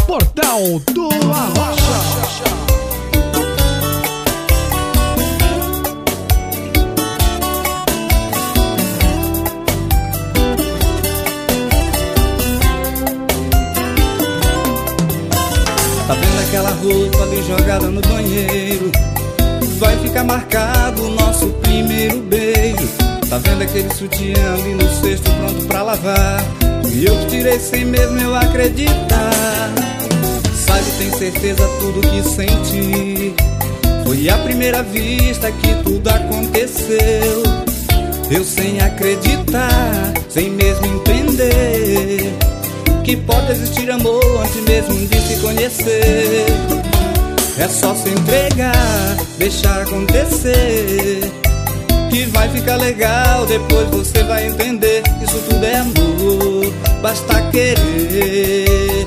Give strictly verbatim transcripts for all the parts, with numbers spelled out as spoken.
Portal do Arrocha. Tá vendo aquela roupa ali jogada no banheiro? Vai ficar marcado o nosso primeiro beijo. Tá vendo aquele sutiã ali no cesto pronto pra lavar? E eu te tirei sem mesmo eu acreditar. Sabe, tem certeza tudo que senti foi à primeira vista que tudo aconteceu. Eu sem acreditar, sem mesmo entender que pode existir amor antes mesmo de se conhecer. É só se entregar, deixar acontecer, que vai ficar legal, depois você vai entender. Isso tudo é amor, basta querer.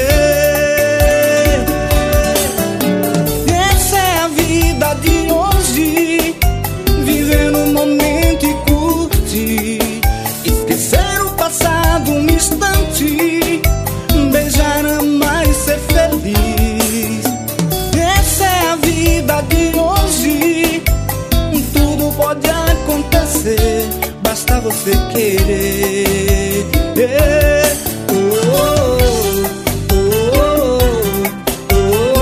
Essa é a vida de hoje, viver no momento e curtir, esquecer o passado um instante, beijar, amar e ser feliz. Essa é a vida de hoje, tudo pode acontecer, basta você querer. Oh, oh, oh,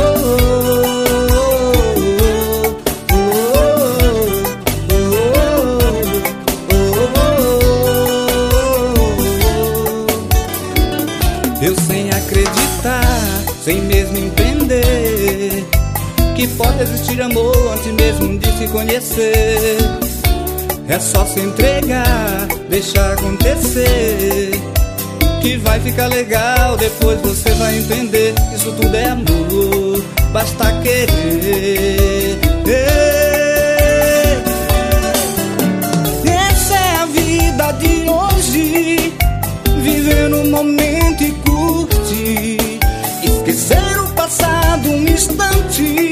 oh. Eu sem acreditar, sem mesmo entender que pode existir amor antes mesmo de se conhecer. É só se entregar, deixar acontecer, que vai ficar legal, depois você vai entender. Isso tudo é amor, basta querer. Essa é a vida de hoje, viver no momento e curtir, esquecer o passado um instante,